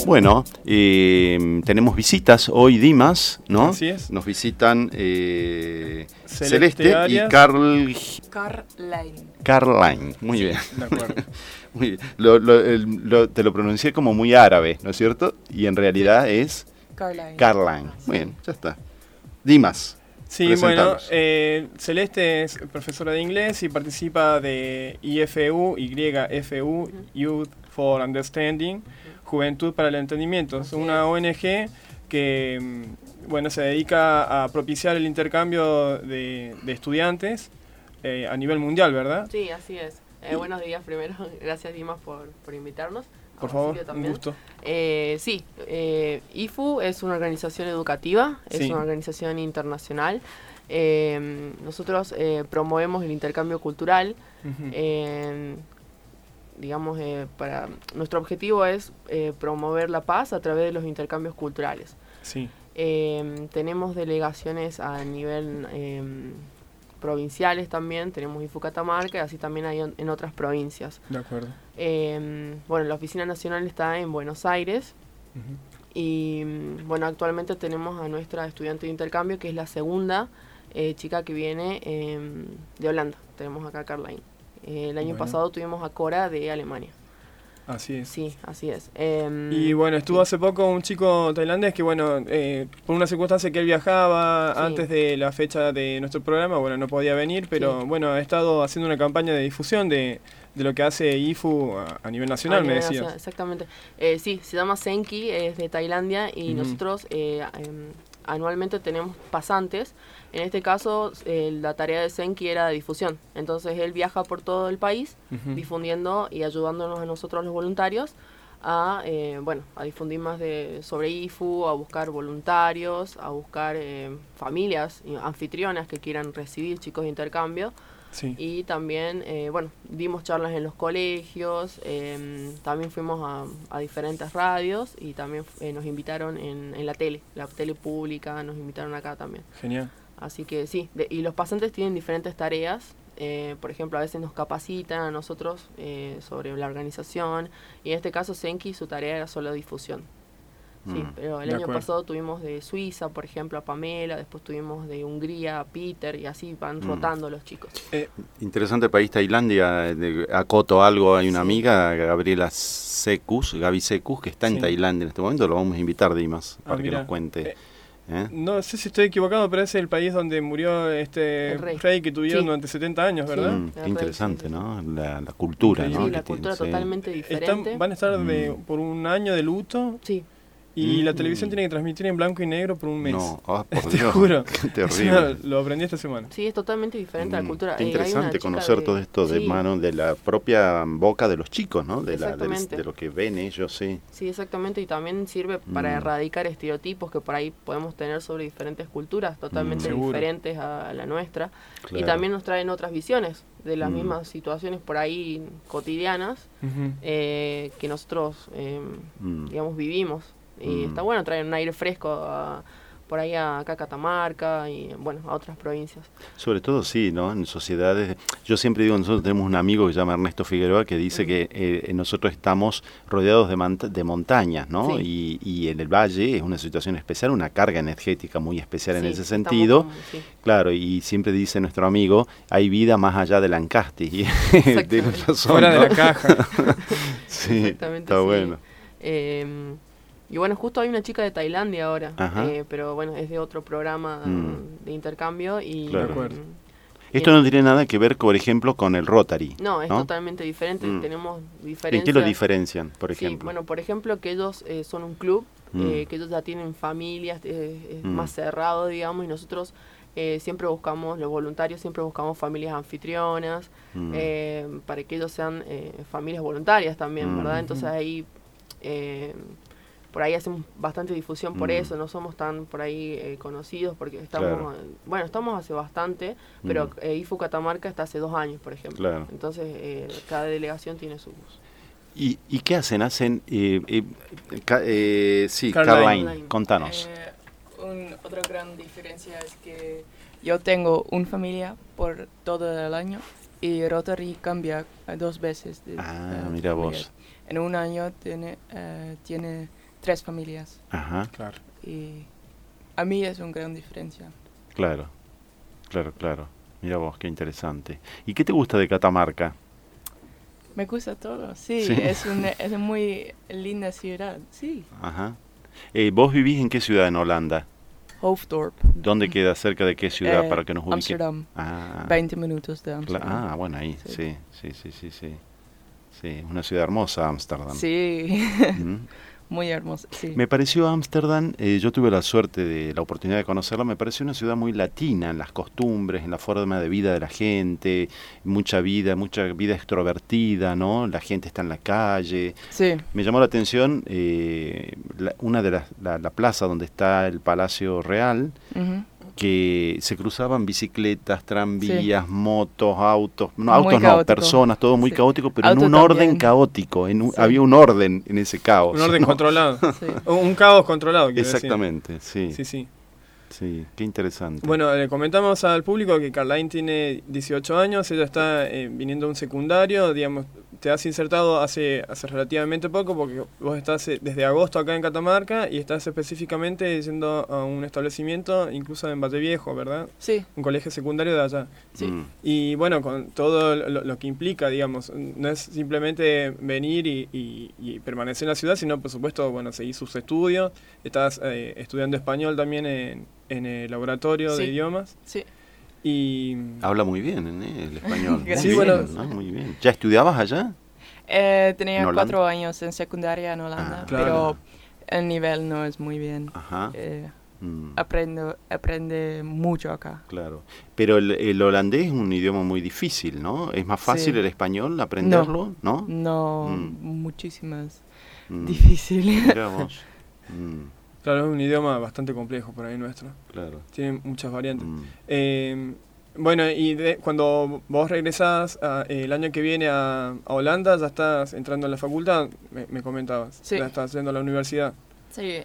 Bueno, tenemos visitas hoy, Dimas, ¿no? Así es. Nos visitan Celeste y Carline. Muy bien. De acuerdo. Muy bien. Te lo pronuncié como muy árabe, ¿no es cierto? Y en realidad es Carline. Muy bien, ya está. Dimas. Sí, bueno, Celeste es profesora de inglés y participa de YFU, Youth for Understanding, Juventud para el Entendimiento. Es una ONG que se dedica a propiciar el intercambio de estudiantes a nivel mundial, ¿verdad? Sí, así es. Buenos días primero, gracias Dimas por invitarnos. Por favor, un gusto. Sí, IFU es una organización educativa, es una organización internacional. Nosotros promovemos el intercambio cultural. Nuestro objetivo es promover la paz a través de los intercambios culturales. Sí. Tenemos delegaciones a nivel provinciales también, tenemos IFU Catamarca y así también hay en otras provincias. De acuerdo. La oficina nacional está en Buenos Aires. Y actualmente tenemos a nuestra estudiante de intercambio, que es la segunda chica que viene de Holanda. Tenemos acá a Carline. El año pasado tuvimos a Cora de Alemania. Así es. Sí, así es. Y estuvo hace poco un chico tailandés que por una circunstancia que él viajaba antes de la fecha de nuestro programa, no podía venir, pero ha estado haciendo una campaña de difusión de lo que hace IFU a nivel nacional, me decías. Exactamente. Sí, se llama Senki, es de Tailandia y nosotros anualmente tenemos pasantes. En este caso, la tarea de Senki era de difusión. Entonces, él viaja por todo el país difundiendo y ayudándonos a nosotros los voluntarios a difundir más sobre IFU, a buscar voluntarios, a buscar familias anfitrionas que quieran recibir chicos de intercambio. Sí. Y también, dimos charlas en los colegios, también fuimos a diferentes radios y también nos invitaron en la tele pública, nos invitaron acá también. Genial. Así que sí, y los pasantes tienen diferentes tareas, por ejemplo, a veces nos capacitan a nosotros sobre la organización, y en este caso Senki, su tarea era solo difusión. Sí, pero el año pasado tuvimos de Suiza, por ejemplo, a Pamela, después tuvimos de Hungría a Peter, y así van rotando los chicos. Interesante país, Tailandia. Acoto algo, hay una amiga, Gaby Secus, que está en Tailandia en este momento. Lo vamos a invitar, Dimas, para que nos cuente. No sé si estoy equivocado, pero es el país donde murió este rey que tuvieron durante 70 años, ¿verdad? Qué interesante, ¿no? La cultura, ¿no? Sí, la cultura totalmente diferente. Van a estar por un año de luto. Sí. Y la televisión tiene que transmitir en blanco y negro por un mes. No, por Dios. Te juro. Qué terrible. Lo aprendí esta semana. Sí, es totalmente diferente la cultura. Qué interesante conocer todo esto de mano de la propia boca de los chicos, ¿no? De lo que ven ellos, sí. Sí, exactamente. Y también sirve para erradicar estereotipos que por ahí podemos tener sobre diferentes culturas totalmente diferentes a la nuestra. Claro. Y también nos traen otras visiones de las mismas situaciones por ahí cotidianas que nosotros, vivimos. Y está bueno traer un aire fresco por ahí acá a Catamarca y a otras provincias. Sobre todo sí, ¿no? En sociedades, yo siempre digo, nosotros tenemos un amigo que se llama Ernesto Figueroa que dice que nosotros estamos rodeados de montañas, ¿no? Sí. Y en el valle es una situación especial, una carga energética muy especial en ese sentido. Claro, y siempre dice nuestro amigo, hay vida más allá del Ancaste. Y tiene razón, fuera de la caja. Sí, está bueno. Y justo hay una chica de Tailandia ahora, pero es de otro programa de intercambio. Y claro. Esto no tiene nada que ver, por ejemplo, con el Rotary. No, es totalmente diferente, tenemos diferencias. ¿En qué lo diferencian, por ejemplo? Sí, por ejemplo, que ellos son un club, que ellos ya tienen familias, es más cerrado, digamos, y nosotros siempre buscamos, los voluntarios siempre buscamos familias anfitrionas, para que ellos sean familias voluntarias también, ¿verdad? Entonces ahí... por ahí hacemos bastante difusión por eso, no somos tan por ahí conocidos porque estamos, estamos hace bastante, pero IFU Catamarca está hace 2 años, por ejemplo. Claro. Entonces, cada delegación tiene sus... ¿Y qué hacen? Carline, contanos. Otra gran diferencia es que yo tengo una familia por todo el año y Rotary cambia 2 veces. Mira vos. En un año tiene 3 familias. Ajá. Claro. Y a mí es una gran diferencia. Claro. Mira vos, qué interesante. ¿Y qué te gusta de Catamarca? Me gusta todo, sí. Sí. Es una muy linda ciudad, sí. Ajá. ¿Vos vivís en qué ciudad en Holanda? Hoofddorp. ¿Dónde queda? ¿Cerca de qué ciudad para que nos ubique? Amsterdam. Ah, 20 minutos de Amsterdam. bueno, ahí, Sí. sí. Sí, es una ciudad hermosa, Ámsterdam. Sí, Mm. muy hermoso, sí. Me pareció Ámsterdam, yo tuve la oportunidad de conocerla, me pareció una ciudad muy latina en las costumbres, en la forma de vida de la gente, mucha vida extrovertida, ¿no? La gente está en la calle. Sí, Me llamó la atención una de la plaza donde está el Palacio Real, ujú, que se cruzaban bicicletas, tranvías, Sí. motos, autos, no, Muy autos no, caótico. personas, todo muy Sí. caótico, pero Auto en un orden también. caótico, Sí. había un orden en ese caos. Un orden ¿no? controlado. sí. Un caos controlado, quiero decir. Exactamente, sí, Sí. sí, qué interesante. Bueno, le comentamos al público que Carline tiene 18 años, ella está viniendo a un secundario, digamos, te has insertado hace relativamente poco porque vos estás desde agosto acá en Catamarca y estás específicamente yendo a un establecimiento incluso en Valle Viejo, ¿verdad? Sí, Un colegio secundario de allá. sí. Mm, Y bueno, con todo lo que implica, digamos, no es simplemente venir y permanecer en la ciudad, sino por supuesto, bueno, seguir sus estudios. Estás estudiando español también en el laboratorio Sí. de idiomas. Sí. Y Habla muy bien el español. Gracias. Muy Sí, bien, bueno. ¿no? Muy bien. ¿Ya estudiabas allá? Tenía ¿En Holanda? 4 años en secundaria en Holanda, Ah, claro. pero el nivel no es muy bien. Ajá. Eh, Mm, aprende mucho acá. claro. Pero el holandés es un idioma muy difícil, ¿no? ¿Es más fácil Sí. el español aprenderlo? ¿No? No, Mm. muchísimas. Mm, Difícil. mirá vos. Mm, claro, es un idioma bastante complejo por ahí nuestro. claro. Tiene muchas variantes. Mm. Bueno, y cuando vos regresás el año que viene a Holanda, ya estás entrando en la facultad, me comentabas. Sí. Ya estás yendo a la universidad. Sí,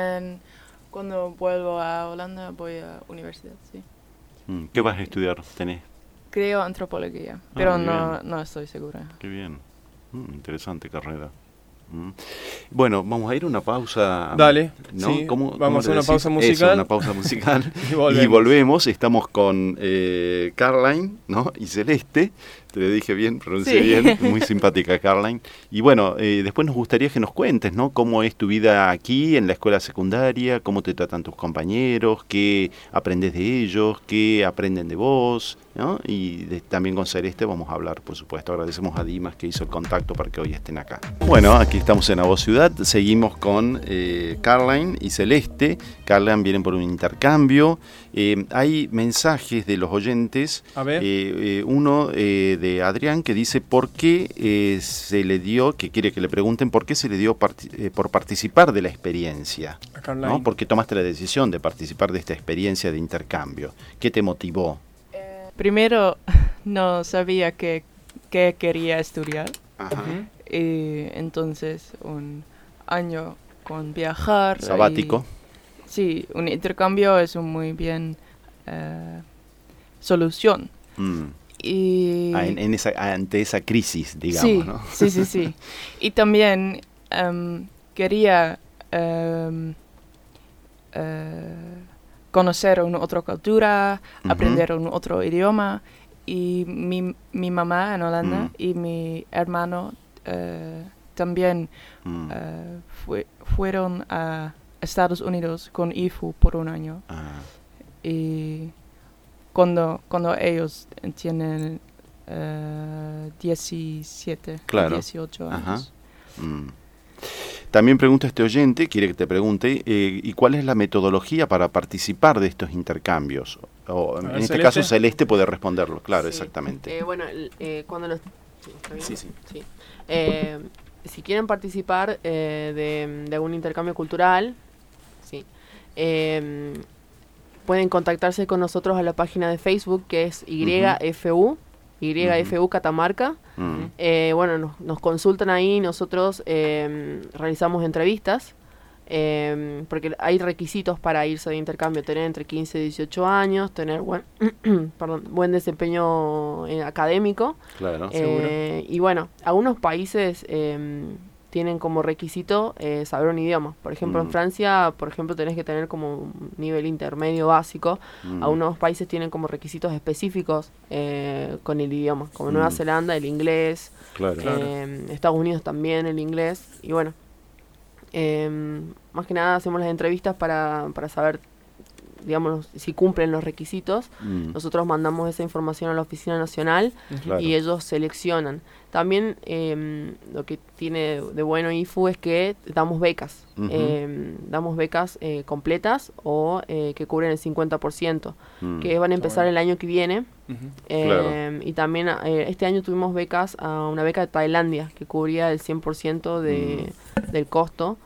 cuando vuelvo a Holanda voy a universidad, sí. Mm, ¿qué vas a estudiar? ¿Tenés? Creo antropología, pero muy no estoy segura. Qué bien. Interesante carrera. Mm. Bueno, vamos a ir a una pausa. Dale, ¿no? sí, ¿Cómo vamos le a una decís? pausa Eso, musical. una pausa musical. Y Y volvemos. Estamos con Carline, ¿no? Y Celeste. Te lo dije bien, pronuncié Sí. bien. Muy simpática Carline. Y bueno, después nos gustaría que nos cuentes, ¿no? Cómo es tu vida aquí en la escuela secundaria, cómo te tratan tus compañeros, qué aprendes de ellos, qué aprenden de vos, ¿no? Y también con Celeste vamos a hablar, por supuesto. Agradecemos a Dimas que hizo el contacto para que hoy estén acá. Bueno, aquí estamos en La Voz Ciudad. Seguimos con Carline y Celeste. Carline viene por un intercambio. Hay mensajes de los oyentes. A ver. Uno de Adrián que dice por qué se le dio, que quiere que le pregunten por qué se le dio por participar de la experiencia, A Carline. ¿no? ¿Por qué tomaste la decisión de participar de esta experiencia de intercambio? ¿Qué te motivó? Primero no sabía qué quería estudiar, Ajá. Ujú. y entonces un año con viajar. Sabático. Sí, un intercambio es un muy bien solución. Mm. Y Ante esa crisis, digamos, sí, ¿no? sí. Y también quería conocer una otra cultura, Ujú. aprender un otro idioma. Y mi mamá en Holanda y mi hermano también Mm. fueron a Estados Unidos con IFU por un año. Ah, Y cuando ellos tienen 17, Claro. 18 Ajá. años. mm. También pregunta este oyente, quiere que te pregunte, ¿y cuál es la metodología para participar de estos intercambios? O, en A ver, este Celeste. caso Celeste puede responderlo, claro, Sí. exactamente. Bueno, cuando los... ¿está bien? Sí, sí. Sí. Si quieren participar de algún intercambio cultural, sí, pueden contactarse con nosotros a la página de Facebook que es YFU, YFU Catamarca. Mm. Bueno, nos consultan ahí, nosotros realizamos entrevistas, porque hay requisitos para irse de intercambio, tener entre 15 y 18 años, tener buen desempeño académico. Claro. Seguro. Y bueno, algunos países tienen como requisito saber un idioma. Por ejemplo, en Francia, por ejemplo, tenés que tener como un nivel intermedio básico. Algunos países tienen como requisitos específicos con el idioma, como Nueva Zelanda, el inglés, Estados Unidos también el inglés. Y bueno, más que nada hacemos las entrevistas para saber, digamos, si cumplen los requisitos. Nosotros mandamos esa información a la Oficina Nacional y ellos seleccionan. También lo que tiene de bueno IFU es que damos becas. Damos becas completas o que cubren el 50%, que van a empezar el año que viene. Y también este año tuvimos becas, una beca de Tailandia, que cubría el 100% del costo.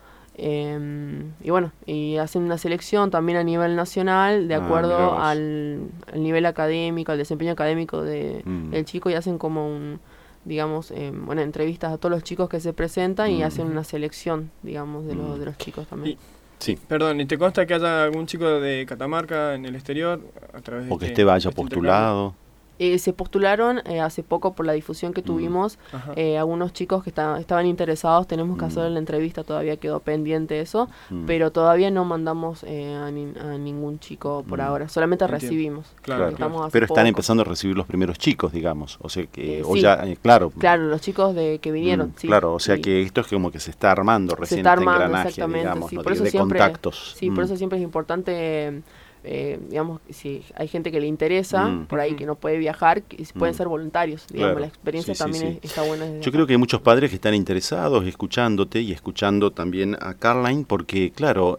Y bueno, y hacen una selección también a nivel nacional de acuerdo al nivel académico, al desempeño académico del chico, y hacen como digamos, entrevistas a todos los chicos que se presentan y hacen una selección, digamos, de los chicos también. Perdón, ¿y te consta que haya algún chico de Catamarca en el exterior a través de o que haya postulado? Se postularon hace poco por la difusión que tuvimos algunos chicos que estaban interesados. Tenemos que hacer la entrevista, todavía quedó pendiente eso, pero todavía no mandamos a ningún chico por ahora, solamente recibimos. Claro. Pero están empezando a recibir los primeros chicos, digamos, o sea que claro, los chicos que vinieron. Claro, o sea que esto es como que se está armando recién, este engranaje, digamos, por eso de contactos. Por eso siempre es importante. Digamos, si hay gente que le interesa, por ahí que no puede viajar, que pueden ser voluntarios, digamos, la experiencia también está buena. Yo creo que hay muchos padres que están interesados escuchándote y escuchando también a Caroline, porque claro,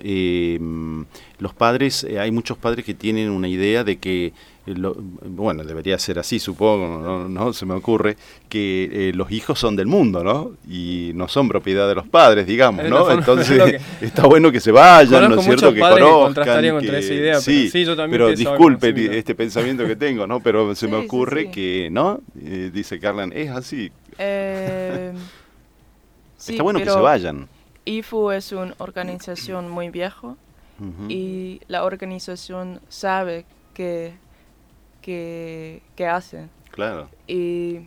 los padres, hay muchos padres que tienen una idea de que bueno, debería ser así, supongo, no se me ocurre, que los hijos son del mundo, ¿no? Y no son propiedad de los padres, digamos, ¿no? Entonces, está bueno que se vayan, ¿no es cierto? Que conozcan. Contra esa idea, yo también pero disculpe este pensamiento que tengo, ¿no? Pero se me ocurre que, ¿no? Dice Carlan, es así. Está bueno que se vayan. IFU es una organización muy vieja y la organización sabe que hacen. Claro. Y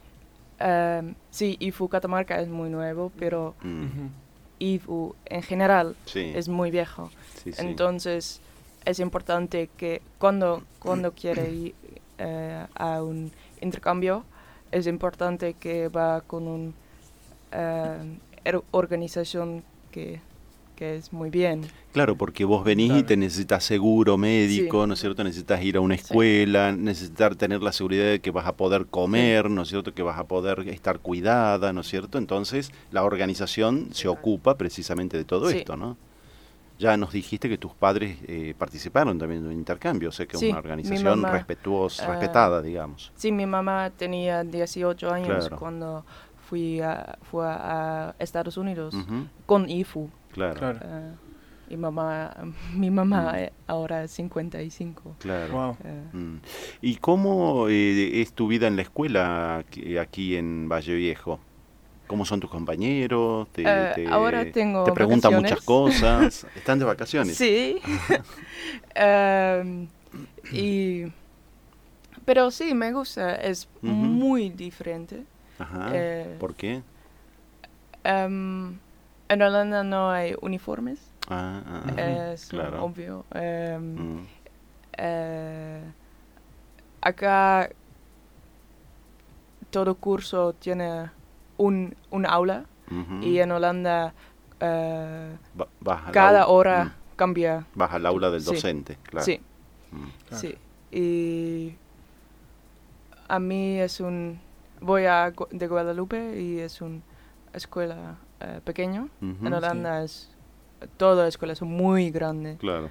IFU Catamarca es muy nuevo, pero IFU en general es muy viejo. Entonces es importante que cuando quiere ir a un intercambio, es importante que va con una organización que es muy bien. Claro, porque vos venís y te necesitas seguro médico, ¿no es cierto? Necesitas ir a una escuela, necesitar tener la seguridad de que vas a poder comer, ¿no es cierto? Que vas a poder estar cuidada, ¿no es cierto? Entonces, la organización se ocupa precisamente de todo esto, ¿no? Ya nos dijiste que tus padres participaron también en un intercambio, o sea que es una organización respetada, digamos. Sí, mi mamá tenía 18 años cuando fue a Estados Unidos con IFU. Claro. Y mi mamá ahora es 55. Claro. Wow. ¿Y cómo es tu vida en la escuela aquí en Valle Viejo? ¿Cómo son tus compañeros? Ahora tengo te preguntan vacaciones. Muchas cosas. ¿Están de vacaciones? Sí. Pero sí, me gusta. Es muy diferente. Ajá. ¿Por qué? En Holanda no hay uniformes. Es claro. obvio. Acá todo curso tiene un aula y en Holanda cada hora cambia. Vas al aula del docente, claro. Sí, sí. Y a mí voy de Guadalupe y es una escuela pequeña. En Holanda todas las escuelas son muy grandes. Claro.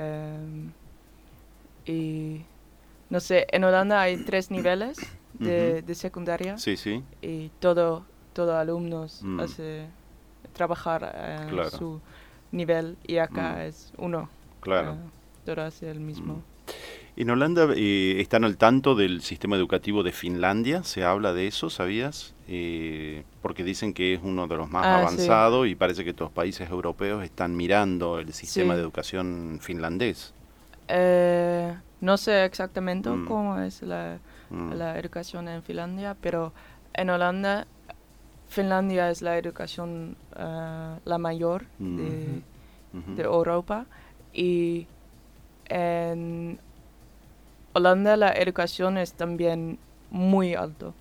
Y no sé, en Holanda hay 3 niveles de secundaria. Sí, sí. Y todo alumnos hace trabajar su nivel y acá es uno. Claro. Todo hace el mismo. En Holanda están al tanto del sistema educativo de Finlandia, se habla de eso, ¿sabías? Porque dicen que es uno de los más avanzados y parece que todos los países europeos están mirando el sistema de educación finlandés. No sé exactamente cómo es la educación en Finlandia, pero en Holanda Finlandia es la educación la mayor de Europa, y en Holanda la educación es también muy alto.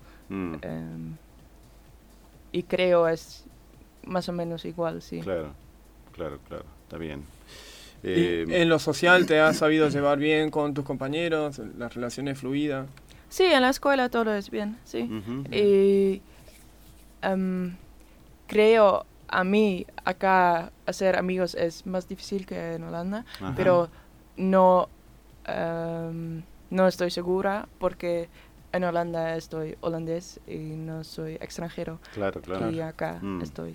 Y creo es más o menos igual, sí. Claro, está bien. ¿Y en lo social te has sabido llevar bien con tus compañeros? ¿Las relaciones fluidas? Sí, en la escuela todo es bien, sí. Y creo, a mí, acá hacer amigos es más difícil que en Holanda, pero no estoy segura porque en Holanda estoy holandés y no soy extranjero. Claro. Y acá estoy.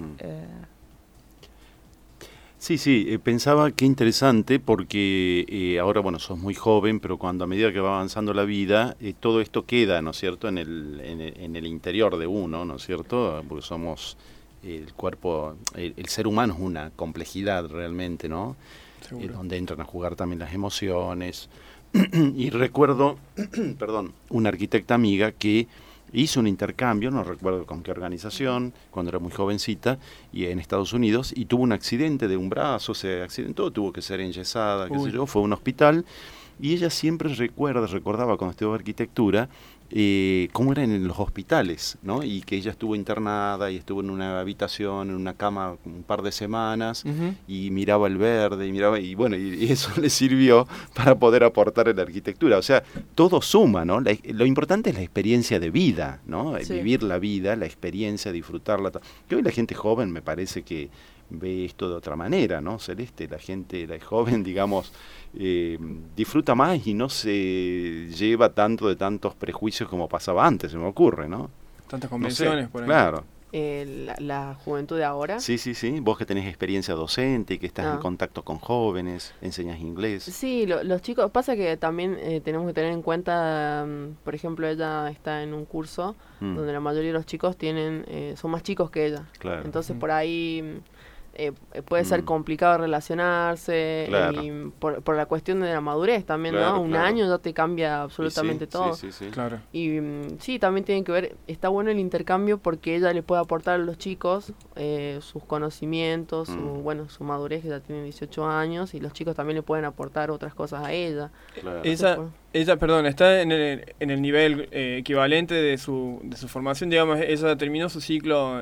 Sí, pensaba qué interesante porque ahora, bueno, sos muy joven, pero cuando a medida que va avanzando la vida, todo esto queda, ¿no es cierto?, en el interior de uno, ¿no es cierto?, porque somos el cuerpo, el ser humano es una complejidad realmente, ¿no?, donde entran a jugar también las emociones. Y recuerdo, una arquitecta amiga que hizo un intercambio, no recuerdo con qué organización, cuando era muy jovencita, y en Estados Unidos, y tuvo un accidente de un brazo, se accidentó, tuvo que ser enyesada, qué sé yo, fue a un hospital, y ella siempre recordaba cuando estudiaba arquitectura, cómo eran en los hospitales, ¿no? Y que ella estuvo internada y estuvo en una habitación, en una cama un par de semanas, y miraba el verde, y bueno, y eso le sirvió para poder aportar en la arquitectura. O sea, todo suma, ¿no? Lo importante es la experiencia de vida, ¿no? Sí. Vivir la vida, la experiencia, disfrutarla. Que hoy la gente joven me parece que ve esto de otra manera, ¿no, Celeste? La joven, digamos, disfruta más y no se lleva tanto de tantos prejuicios como pasaba antes, se me ocurre, ¿no? Tantas convenciones, no sé, por ahí. Claro. La juventud de ahora. Sí. Vos que tenés experiencia docente y que estás en contacto con jóvenes, enseñas inglés. Sí, los chicos, pasa que también tenemos que tener en cuenta, por ejemplo, ella está en un curso donde la mayoría de los chicos son más chicos que ella. Claro. Entonces por ahí puede ser complicado relacionarse, claro. Y por la cuestión de la madurez también, claro, ¿no? Un año ya te cambia absolutamente todo. Sí. Claro. Y sí, también tiene que ver, está bueno el intercambio porque ella le puede aportar a los chicos sus conocimientos, su madurez, que ya tiene 18 años, y los chicos también le pueden aportar otras cosas a ella. Claro. Ella, perdón, está en el nivel equivalente de su formación, digamos. Ella terminó su ciclo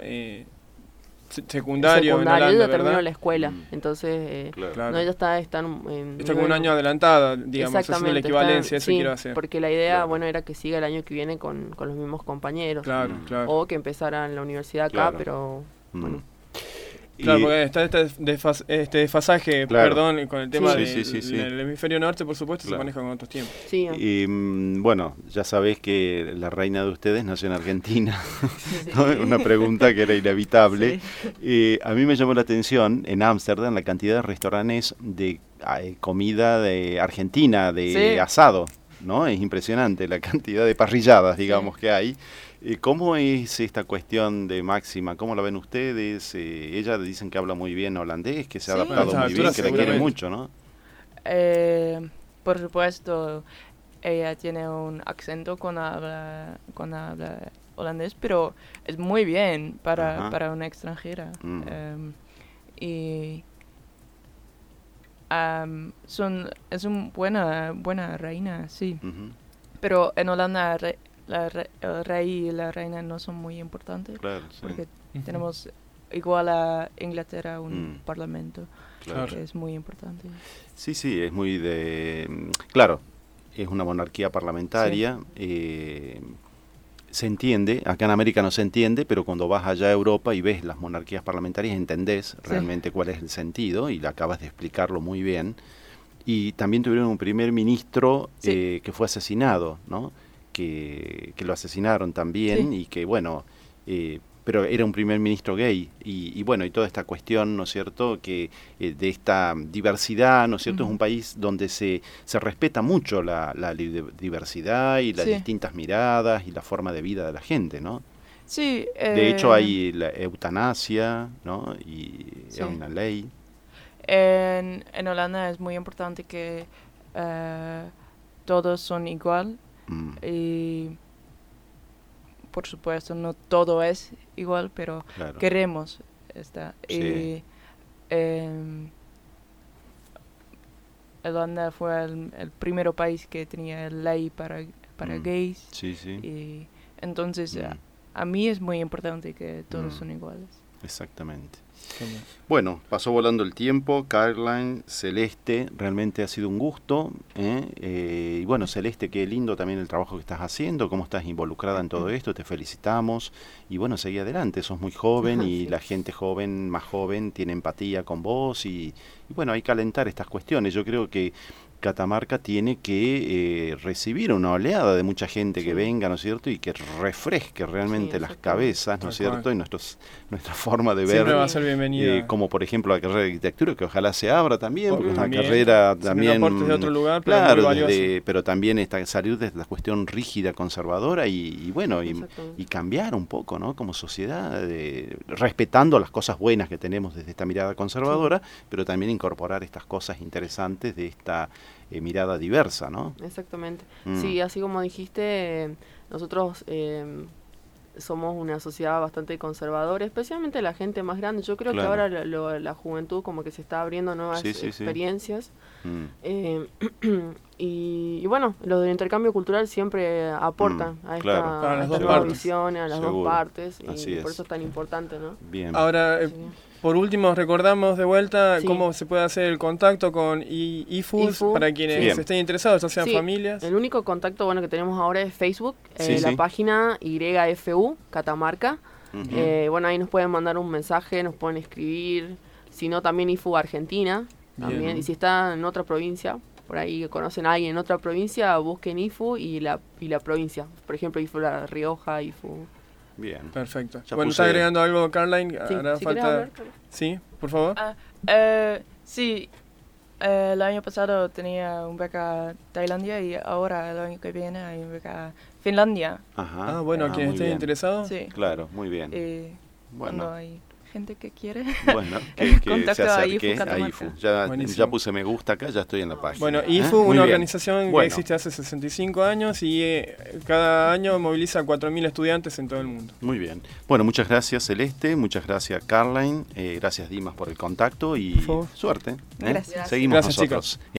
secundario en Holanda, ella ¿verdad? terminó la escuela, entonces claro. No, ella está está como un año adelantada, digamos, haciendo la equivalencia, eso sí, quiero hacer. Porque la idea, bueno, era que siga el año que viene con los mismos compañeros, claro. O que empezara en la universidad acá, pero bueno. Claro, porque está este desfasaje, perdón, con el tema del hemisferio norte, por supuesto, se maneja con otros tiempos. Sí. Y bueno, ya sabés que la reina de ustedes nació en Argentina, ¿no? Una pregunta que era inevitable. A mí me llamó la atención, en Ámsterdam, la cantidad de restaurantes de comida de Argentina, de asado, ¿no? Es impresionante la cantidad de parrilladas, digamos, que hay. ¿Cómo es esta cuestión de Máxima? ¿Cómo la ven ustedes? Ella dicen que habla muy bien holandés, que se ha adaptado muy bien, que la quiere mucho, ¿no? Por supuesto, ella tiene un acento cuando habla holandés, pero es muy bien para una extranjera. Y es una buena reina, sí. Pero en Holanda el rey y la reina no son muy importantes, porque tenemos igual a Inglaterra un parlamento, que es muy importante. Sí, es muy claro, es una monarquía parlamentaria, se entiende, acá en América no se entiende, pero cuando vas allá a Europa y ves las monarquías parlamentarias entendés realmente cuál es el sentido, y acabas de explicarlo muy bien. Y también tuvieron un primer ministro que fue asesinado, ¿no? Que lo asesinaron también, y que bueno, pero era un primer ministro gay, y bueno, y toda esta cuestión, ¿no es cierto?, que de esta diversidad, ¿no es cierto?, es un país donde se respeta mucho la diversidad y las distintas miradas y la forma de vida de la gente, ¿no? Sí. De hecho hay la eutanasia, ¿no?, y es una ley. En Holanda es muy importante que todos son igual. Y por supuesto, no todo es igual, pero queremos esta. Sí. Y Holanda fue el primer país que tenía ley para gays. Sí, sí. Y entonces a mí es muy importante que todos son iguales. Exactamente. Bueno, pasó volando el tiempo. Caroline, Celeste, realmente ha sido un gusto. Y bueno, Celeste, qué lindo también el trabajo que estás haciendo, cómo estás involucrada en todo esto, te felicitamos. Y bueno, seguí adelante, sos muy joven y la gente joven, más joven, tiene empatía con vos y bueno, hay que alentar estas cuestiones. Yo creo que Catamarca tiene que recibir una oleada de mucha gente que venga, ¿no es cierto? Y que refresque realmente las cabezas, ¿no es cierto? Y nuestra forma de ver. Siempre va a ser bienvenida. Como por ejemplo la carrera de arquitectura, que ojalá se abra también, porque es una carrera también... aportes de otro lugar, pero claro, muy valioso. pero también salir de la cuestión rígida, conservadora y bueno, y cambiar un poco, ¿no? Como sociedad, respetando las cosas buenas que tenemos desde esta mirada conservadora, pero también incorporar estas cosas interesantes de esta mirada diversa, ¿no? Exactamente. Sí, así como dijiste, nosotros somos una sociedad bastante conservadora, especialmente la gente más grande. Yo creo que ahora la juventud como que se está abriendo nuevas experiencias. Y bueno, los del intercambio cultural siempre aportan a esta nueva visión, a las dos partes, y por eso es tan importante, ¿no? Bien. Ahora, por último, recordamos de vuelta cómo se puede hacer el contacto con IFUS para quienes estén interesados, ya sean familias. El único contacto que tenemos ahora es Facebook, la página YFU Catamarca. Bueno, ahí nos pueden mandar un mensaje, nos pueden escribir, si no también IFU Argentina, también. Y si está en otra provincia, por ahí conocen a alguien en otra provincia, busquen IFU y la provincia. Por ejemplo, IFU La Rioja, IFU... Bien. Perfecto. Bueno, ¿está agregando algo, Caroline? ¿Hará falta? Hablar, Sí, por favor. Sí, el año pasado tenía un beca Tailandia y ahora el año que viene hay un beca Finlandia. Ajá. Bueno, quien esté interesado. Sí. Claro, muy bien. Cuando hay gente que quiere, bueno, que contacto se acerque a IFU. Ya puse me gusta acá, ya estoy en la página. Bueno, IFU, una organización que existe hace 65 años y cada año moviliza a 4.000 estudiantes en todo el mundo. Muy bien. Bueno, muchas gracias Celeste, muchas gracias Caroline, gracias Dimas por el contacto y suerte. Gracias. Seguimos gracias, nosotros. Chicos.